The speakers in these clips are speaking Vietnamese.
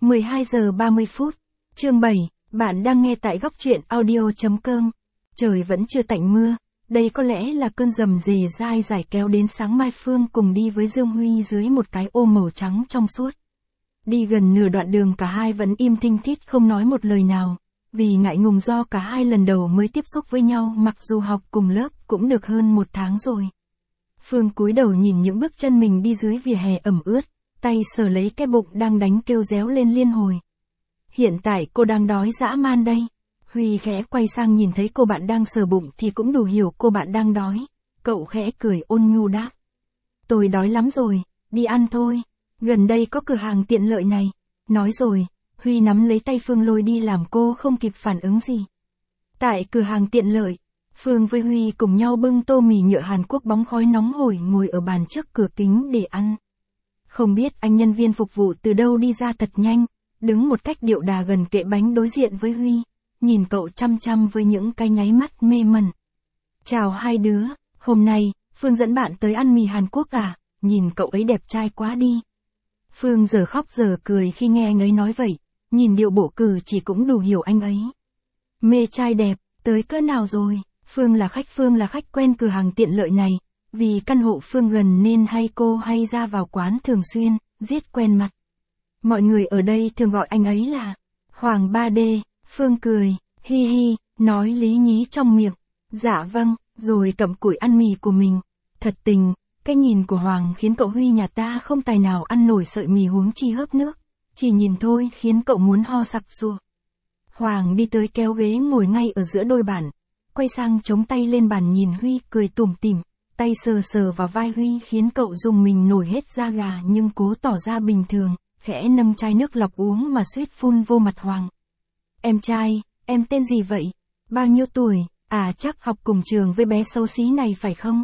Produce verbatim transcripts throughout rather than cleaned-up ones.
mười hai giờ ba mươi phút. Chương bảy, bạn đang nghe tại góc truyện audio chấm com. Trời vẫn chưa tạnh mưa, đây có lẽ là cơn rầm rề dai dải kéo đến sáng mai Phương cùng đi với Dương Huy dưới một cái ô màu trắng trong suốt. Đi gần nửa đoạn đường cả hai vẫn im thinh thít không nói một lời nào, vì ngại ngùng do cả hai lần đầu mới tiếp xúc với nhau mặc dù học cùng lớp cũng được hơn một tháng rồi. Phương cúi đầu nhìn những bước chân mình đi dưới vỉa hè ẩm ướt, tay sờ lấy cái bụng đang đánh kêu réo lên liên hồi. Hiện tại cô đang đói dã man đây. Huy khẽ quay sang nhìn thấy cô bạn đang sờ bụng thì cũng đủ hiểu cô bạn đang đói. Cậu khẽ cười ôn nhu đáp. Tôi đói lắm rồi, đi ăn thôi. Gần đây có cửa hàng tiện lợi này. Nói rồi, Huy nắm lấy tay Phương lôi đi làm cô không kịp phản ứng gì. Tại cửa hàng tiện lợi, Phương với Huy cùng nhau bưng tô mì nhựa Hàn Quốc bóng khói nóng hổi ngồi ở bàn trước cửa kính để ăn. Không biết anh nhân viên phục vụ từ đâu đi ra thật nhanh, đứng một cách điệu đà gần kệ bánh đối diện với Huy, nhìn cậu chăm chăm với những cái nháy mắt mê mẩn. Chào hai đứa, hôm nay, Phương dẫn bạn tới ăn mì Hàn Quốc à, nhìn cậu ấy đẹp trai quá đi. Phương giờ khóc giờ cười khi nghe anh ấy nói vậy, nhìn điệu bộ cử chỉ cũng đủ hiểu anh ấy. Mê trai đẹp, tới cỡ nào rồi? Phương là khách Phương là khách quen cửa hàng tiện lợi này, vì căn hộ Phương gần nên hay cô hay ra vào quán thường xuyên, giết quen mặt. Mọi người ở đây thường gọi anh ấy là Hoàng ba D, Phương cười, hi hi, nói lý nhí trong miệng, dạ vâng, rồi cầm củi ăn mì của mình. Thật tình, cái nhìn của Hoàng khiến cậu Huy nhà ta không tài nào ăn nổi sợi mì huống chi hớp nước, chỉ nhìn thôi khiến cậu muốn ho sặc sụa. Hoàng đi tới kéo ghế ngồi ngay ở giữa đôi bàn, quay sang chống tay lên bàn nhìn Huy cười tủm tỉm, tay sờ sờ vào vai Huy khiến cậu dùng mình nổi hết da gà nhưng cố tỏ ra bình thường, khẽ nâng chai nước lọc uống mà suýt phun vô mặt Hoàng. Em trai, em tên gì vậy? Bao nhiêu tuổi? À chắc học cùng trường với bé xấu xí này phải không?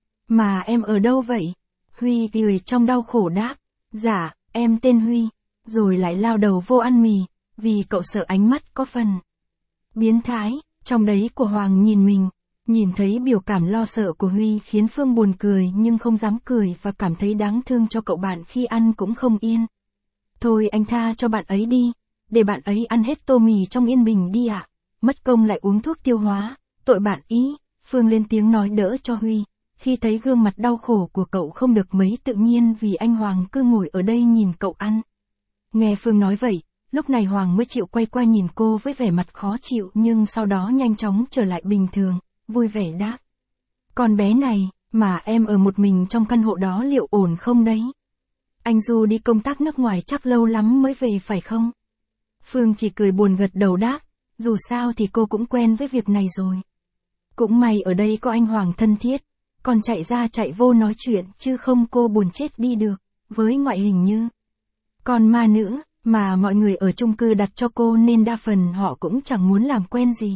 Mà em ở đâu vậy? Huy cười trong đau khổ đáp. Dạ, em tên Huy. Rồi lại lao đầu vô ăn mì, vì cậu sợ ánh mắt có phần biến thái, trong đấy của Hoàng nhìn mình. Nhìn thấy biểu cảm lo sợ của Huy khiến Phương buồn cười nhưng không dám cười và cảm thấy đáng thương cho cậu bạn khi ăn cũng không yên. Thôi anh tha cho bạn ấy đi, để bạn ấy ăn hết tô mì trong yên bình đi ạ. À. Mất công lại uống thuốc tiêu hóa, tội bạn ý. Phương lên tiếng nói đỡ cho Huy, khi thấy gương mặt đau khổ của cậu không được mấy tự nhiên vì anh Hoàng cứ ngồi ở đây nhìn cậu ăn. Nghe Phương nói vậy, lúc này Hoàng mới chịu quay qua nhìn cô với vẻ mặt khó chịu nhưng sau đó nhanh chóng trở lại bình thường, vui vẻ đáp. Con bé này, mà em ở một mình trong căn hộ đó liệu ổn không đấy? Anh Du đi công tác nước ngoài chắc lâu lắm mới về phải không? Phương chỉ cười buồn gật đầu đáp, dù sao thì cô cũng quen với việc này rồi. Cũng may ở đây có anh Hoàng thân thiết, còn chạy ra chạy vô nói chuyện chứ không cô buồn chết đi được, với ngoại hình như con ma nữ, mà mọi người ở chung cư đặt cho cô nên đa phần họ cũng chẳng muốn làm quen gì.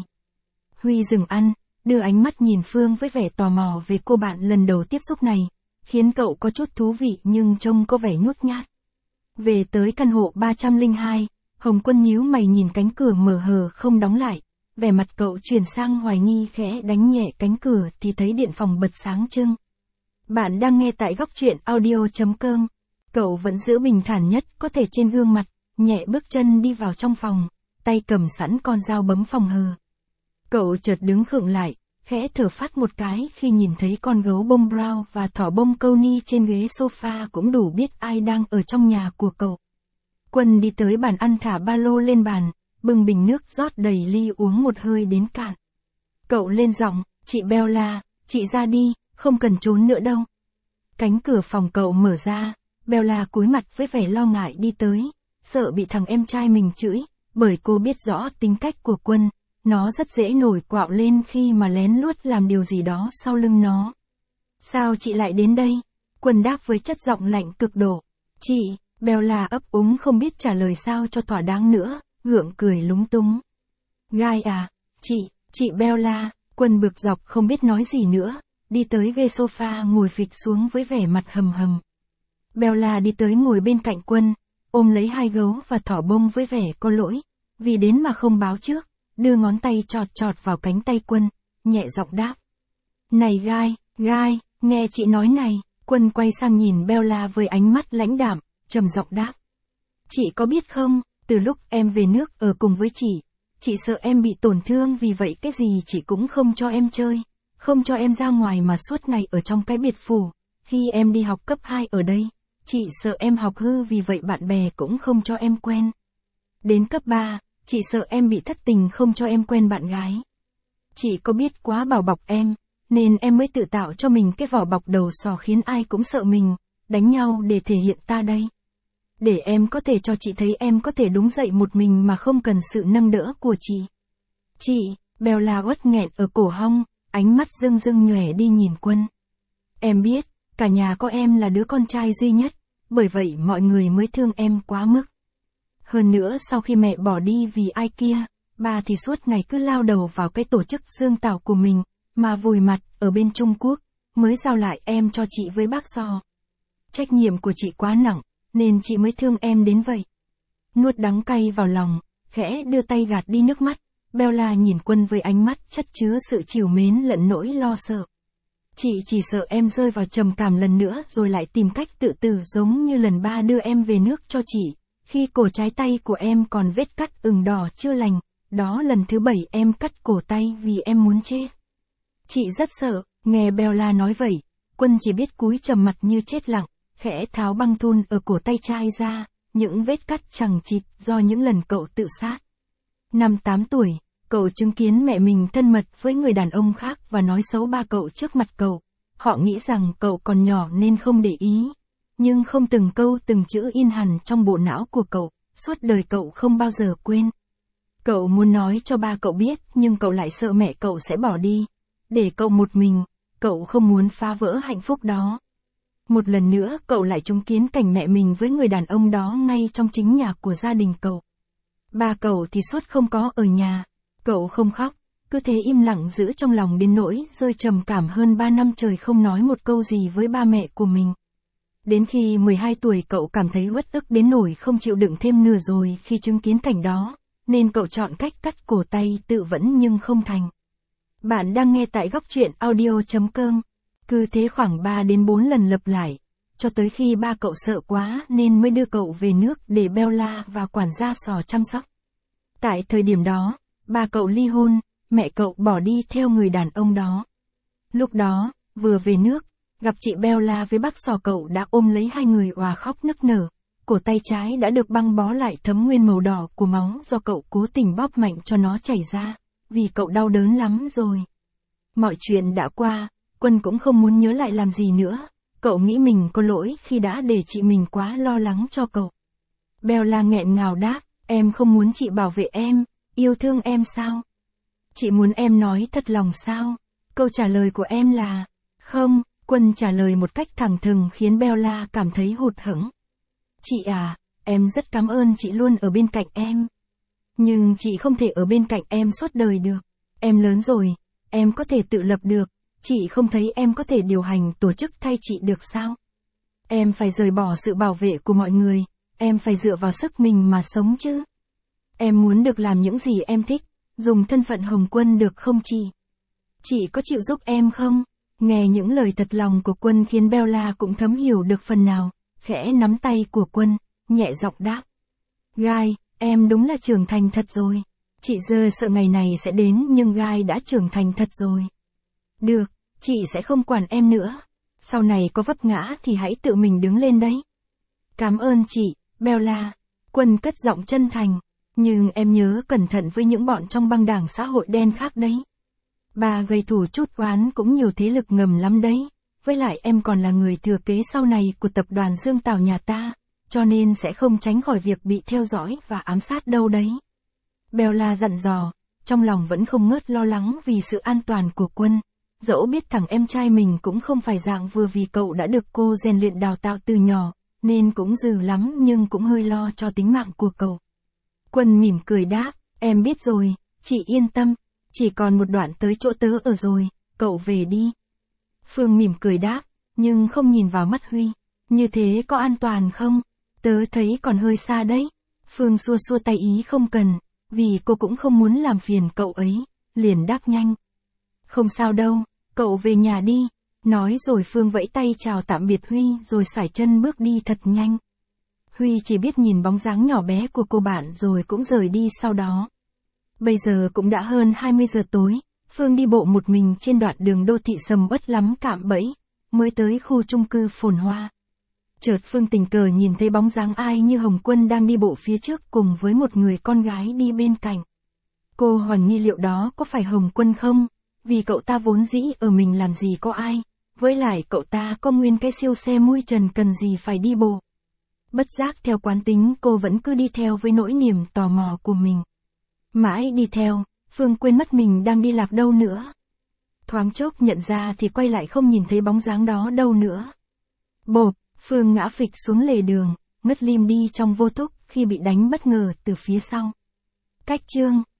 Huy dừng ăn, đưa ánh mắt nhìn Phương với vẻ tò mò về cô bạn lần đầu tiếp xúc này, khiến cậu có chút thú vị nhưng trông có vẻ nhút nhát. Về tới căn hộ ba không hai, Hồng Quân nhíu mày nhìn cánh cửa mở hờ không đóng lại, vẻ mặt cậu chuyển sang hoài nghi khẽ đánh nhẹ cánh cửa thì thấy điện phòng bật sáng trưng. Bạn đang nghe tại góc truyện audio chấm com. Cậu vẫn giữ bình thản nhất có thể trên gương mặt, nhẹ bước chân đi vào trong phòng, tay cầm sẵn con dao bấm phòng hờ. Cậu chợt đứng khựng lại, khẽ thở phát một cái khi nhìn thấy con gấu bông brown và thỏ bông câu ni trên ghế sofa cũng đủ biết ai đang ở trong nhà của cậu. Quân đi tới bàn ăn thả ba lô lên bàn, bưng bình nước rót đầy ly uống một hơi đến cạn. Cậu lên giọng, chị Bella, chị ra đi, không cần trốn nữa đâu. Cánh cửa phòng cậu mở ra, Bella cúi mặt với vẻ lo ngại đi tới, sợ bị thằng em trai mình chửi, bởi cô biết rõ tính cách của Quân, nó rất dễ nổi quạo lên khi mà lén lút làm điều gì đó sau lưng nó. Sao chị lại đến đây? Quân đáp với chất giọng lạnh cực độ. Chị, Bella ấp úng không biết trả lời sao cho thỏa đáng nữa, gượng cười lúng túng. Gai à, chị, chị Bella, Quân bực dọc không biết nói gì nữa, đi tới ghế sofa ngồi phịch xuống với vẻ mặt hầm hầm. Bella đi tới ngồi bên cạnh Quân, ôm lấy hai gấu và thỏ bông với vẻ có lỗi, vì đến mà không báo trước, đưa ngón tay chọt chọt vào cánh tay Quân, nhẹ giọng đáp. Này Gai, Gai, nghe chị nói này. Quân quay sang nhìn Bella với ánh mắt lãnh đạm, trầm giọng đáp. Chị có biết không, Từ lúc em về nước ở cùng với chị, chị sợ em bị tổn thương vì vậy cái gì chị cũng không cho em chơi, không cho em ra ngoài mà suốt ngày ở trong cái biệt phủ. Khi em đi học cấp hai ở đây, chị sợ em học hư vì vậy bạn bè cũng không cho em quen. Đến cấp ba, chị sợ em bị thất tình không cho em quen bạn gái. Chị có biết quá bảo bọc em, nên em mới tự tạo cho mình cái vỏ bọc đầu sò khiến ai cũng sợ mình, đánh nhau để thể hiện ta đây. Để em có thể cho chị thấy em có thể đứng dậy một mình mà không cần sự nâng đỡ của chị. Chị, Bella uất nghẹn ở cổ họng, ánh mắt rưng rưng nhòe đi nhìn Quân. Em biết, cả nhà có em là đứa con trai duy nhất, bởi vậy mọi người mới thương em quá mức. Hơn nữa sau khi mẹ bỏ đi vì ai kia, ba thì suốt ngày cứ lao đầu vào cái tổ chức Dương Tảo của mình, mà vùi mặt ở bên Trung Quốc, mới giao lại em cho chị với bác Sò. Trách nhiệm của chị quá nặng, nên chị mới thương em đến vậy. Nuốt đắng cay vào lòng, khẽ đưa tay gạt đi nước mắt, Bella nhìn Quân với ánh mắt chất chứa sự trìu mến lẫn nỗi lo sợ. Chị chỉ sợ em rơi vào trầm cảm lần nữa rồi lại tìm cách tự tử giống như lần ba đưa em về nước cho chị, khi cổ trái tay của em còn vết cắt ửng đỏ chưa lành, đó lần thứ bảy em cắt cổ tay vì em muốn chết. Chị rất sợ, nghe Bella nói vậy, Quân chỉ biết cúi trầm mặt như chết lặng, khẽ tháo băng thun ở cổ tay trai ra, những vết cắt chằng chịt do những lần cậu tự sát. Năm tám tuổi, cậu chứng kiến mẹ mình thân mật với người đàn ông khác và nói xấu ba cậu trước mặt cậu. Họ nghĩ rằng cậu còn nhỏ nên không để ý. Nhưng không từng câu từng chữ in hẳn trong bộ não của cậu, suốt đời cậu không bao giờ quên. Cậu muốn nói cho ba cậu biết nhưng cậu lại sợ mẹ cậu sẽ bỏ đi. Để cậu một mình, cậu không muốn phá vỡ hạnh phúc đó. Một lần nữa cậu lại chứng kiến cảnh mẹ mình với người đàn ông đó ngay trong chính nhà của gia đình cậu. Ba cậu thì suốt không có ở nhà. Cậu không khóc, cứ thế im lặng giữ trong lòng đến nỗi rơi trầm cảm hơn ba năm trời không nói một câu gì với ba mẹ của mình. Đến khi mười hai tuổi cậu cảm thấy uất ức đến nỗi không chịu đựng thêm nữa rồi khi chứng kiến cảnh đó, nên cậu chọn cách cắt cổ tay tự vẫn nhưng không thành. Bạn đang nghe tại góc truyện audio chấm com. Cứ thế khoảng ba đến bốn lần lặp lại, cho tới khi ba cậu sợ quá nên mới đưa cậu về nước để Bella và quản gia Sò chăm sóc. Tại thời điểm đó, ba cậu ly hôn, mẹ cậu bỏ đi theo người đàn ông đó. Lúc đó, vừa về nước, gặp chị Bella với bác Sò cậu đã ôm lấy hai người òa khóc nức nở. Cổ tay trái đã được băng bó lại thấm nguyên màu đỏ của máu do cậu cố tình bóp mạnh cho nó chảy ra, vì cậu đau đớn lắm rồi. Mọi chuyện đã qua, Quân cũng không muốn nhớ lại làm gì nữa. Cậu nghĩ mình có lỗi khi đã để chị mình quá lo lắng cho cậu. Bella nghẹn ngào đáp, em không muốn chị bảo vệ em, yêu thương em sao? Chị muốn em nói thật lòng sao? Câu trả lời của em là, không. Quân trả lời một cách thẳng thừng khiến Bella cảm thấy hụt hẫng. Chị à, em rất cảm ơn chị luôn ở bên cạnh em. Nhưng chị không thể ở bên cạnh em suốt đời được. Em lớn rồi, em có thể tự lập được. Chị không thấy em có thể điều hành tổ chức thay chị được sao? Em phải rời bỏ sự bảo vệ của mọi người, em phải dựa vào sức mình mà sống chứ. Em muốn được làm những gì em thích, dùng thân phận Hồng Quân được không chị? Chị có chịu giúp em không? Nghe những lời thật lòng của Quân khiến Bella cũng thấm hiểu được phần nào, khẽ nắm tay của Quân, nhẹ giọng đáp. Gai, em đúng là trưởng thành thật rồi. Chị giờ sợ ngày này sẽ đến nhưng Gai đã trưởng thành thật rồi. Được, chị sẽ không quản em nữa. Sau này có vấp ngã thì hãy tự mình đứng lên đấy. Cảm ơn chị, Bella. Quân cất giọng chân thành. Nhưng em nhớ cẩn thận với những bọn trong băng đảng xã hội đen khác đấy. Bà gây thù chút oán cũng nhiều thế lực ngầm lắm đấy. Với lại em còn là người thừa kế sau này của tập đoàn Dương Tảo nhà ta, cho nên sẽ không tránh khỏi việc bị theo dõi và ám sát đâu đấy. Bella dặn dò, trong lòng vẫn không ngớt lo lắng vì sự an toàn của Quân. Dẫu biết thằng em trai mình cũng không phải dạng vừa vì cậu đã được cô rèn luyện đào tạo từ nhỏ, nên cũng dừ lắm nhưng cũng hơi lo cho tính mạng của cậu. Quân mỉm cười đáp, em biết rồi, chị yên tâm, chỉ còn một đoạn tới chỗ tớ ở rồi, cậu về đi. Phương mỉm cười đáp, nhưng không nhìn vào mắt Huy, như thế có an toàn không? Tớ thấy còn hơi xa đấy. Phương xua xua tay ý không cần, vì cô cũng không muốn làm phiền cậu ấy, liền đáp nhanh. Không sao đâu, cậu về nhà đi. Nói rồi Phương vẫy tay chào tạm biệt Huy rồi sải chân bước đi thật nhanh. Huy chỉ biết nhìn bóng dáng nhỏ bé của cô bạn rồi cũng rời đi sau đó. Bây giờ cũng đã hơn hai mươi giờ tối, Phương đi bộ một mình trên đoạn đường đô thị sầm uất lắm cạm bẫy, mới tới khu chung cư phồn hoa. Chợt Phương tình cờ nhìn thấy bóng dáng ai như Hồng Quân đang đi bộ phía trước cùng với một người con gái đi bên cạnh. Cô hoài nghi liệu đó có phải Hồng Quân không, vì cậu ta vốn dĩ ở mình làm gì có ai, với lại cậu ta có nguyên cái siêu xe mui trần cần gì phải đi bộ. Bất giác theo quán tính cô vẫn cứ đi theo với nỗi niềm tò mò của mình. Mãi đi theo, Phương quên mất mình đang đi lạc đâu nữa. Thoáng chốc nhận ra thì quay lại không nhìn thấy bóng dáng đó đâu nữa. Bộp, Phương ngã phịch xuống lề đường, ngất lim đi trong vô thức khi bị đánh bất ngờ từ phía sau. Cách chương